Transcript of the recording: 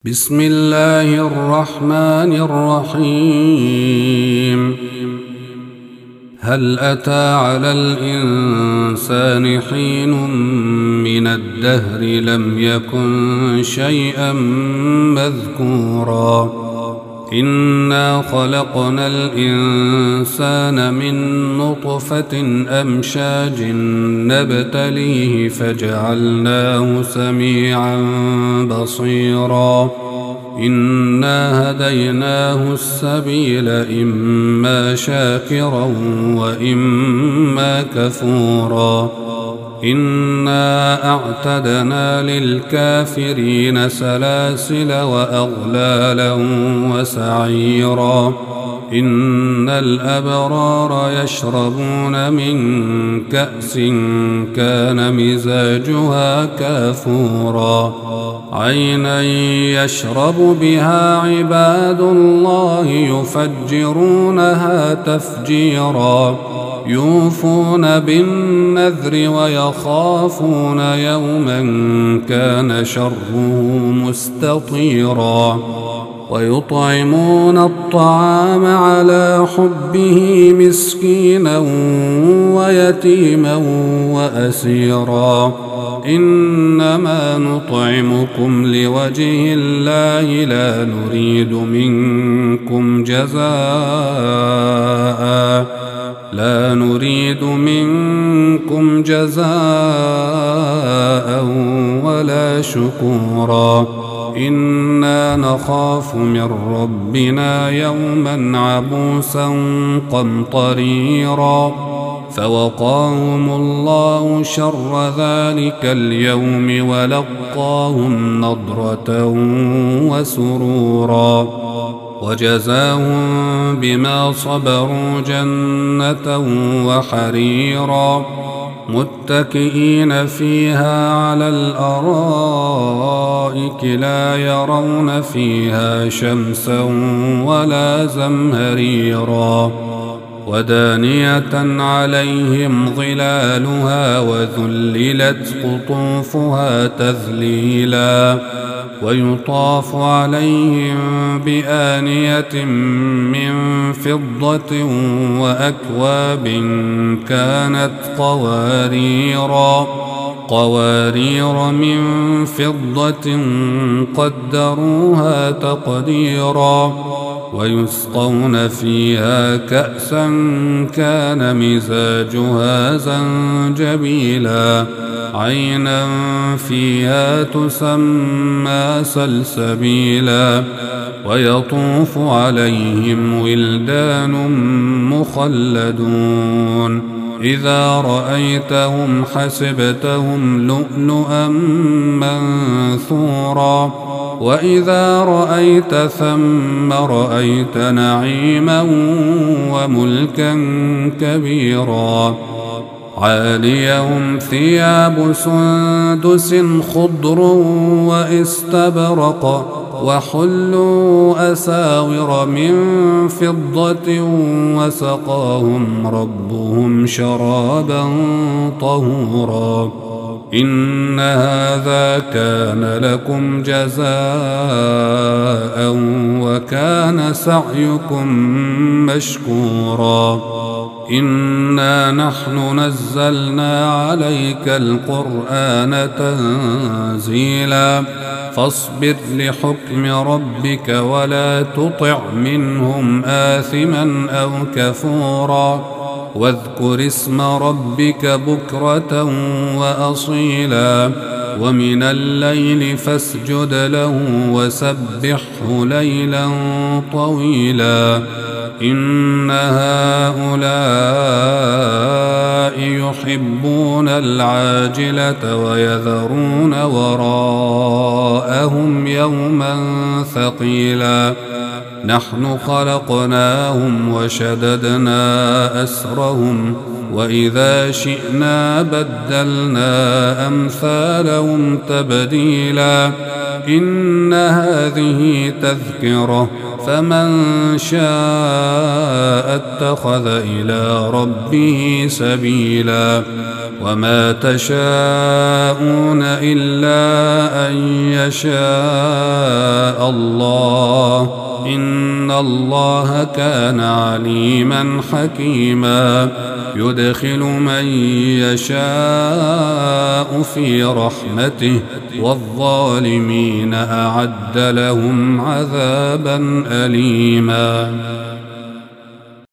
بسم الله الرحمن الرحيم. هل أتى على الإنسان حين من الدهر لم يكن شيئا مذكورا إنا خلقنا الإنسان من نطفة أمشاج نبتليه فجعلناه سميعا بصيرا إنا هديناه السبيل إما شاكرا وإما كفورا إنا أعتدنا للكافرين سلاسل وأغلالا وسعيرا إن الأبرار يشربون من كأس كان مزاجها كافورا عينا يشرب بها عباد الله يفجرونها تفجيرا يوفون بالنذر ويخافون يوما كان شره مستطيرا ويطعمون الطعام على حبه مسكينا ويتيما وأسيرا إنما نطعمكم لوجه الله لا نريد منكم جزاء ولا شكورا إنا نخاف من ربنا يوما عبوسا قمطريرا فوقاهم الله شر ذلك اليوم ولقاهم نضرة وسرورا وجزاهم بما صبروا جنة وحريرا متكئين فيها على الأرائك لا يرون فيها شمسا ولا زمهريرا ودانية عليهم ظلالها وذللت قطوفها تذليلا ويطاف عليهم بآنية من فضة وأكواب كانت قوارير من فضة قدروها تقديرا ويسقون فيها كأسا كان مزاجها زنجبيلا عينا فيها تسمى سلسبيلا ويطوف عليهم ولدان مخلدون إذا رأيتهم حسبتهم لؤلؤا منثورا وإذا رأيت ثم رأيت نعيما وملكا كبيرا عاليهم ثياب سندس خضر واستبرق وحلوا أساور من فضة وسقاهم ربهم شرابا طهورا إن هذا كان لكم جزاء وكان سعيكم مشكورا إنا نحن نزلنا عليك القرآن تنزيلا فاصبر لحكم ربك ولا تطع منهم آثما أو كفورا واذكر اسم ربك بكرة وأصيلا ومن الليل فاسجد له وسبحه ليلا طويلا إن هؤلاء يحبون العاجلة ويذرون وراءهم يوما ثقيلا نحن خلقناهم وشددنا أسرهم وإذا شئنا بدلنا أمثالهم تبديلا إن هذه تذكرة فمن شاء اتخذ إلى ربه سبيلا وما تشاءون إلا أن يشاء الله إن الله كان عليما حكيما يدخل من يشاء في رحمته والظالمين أعد لهم عذابا أليما.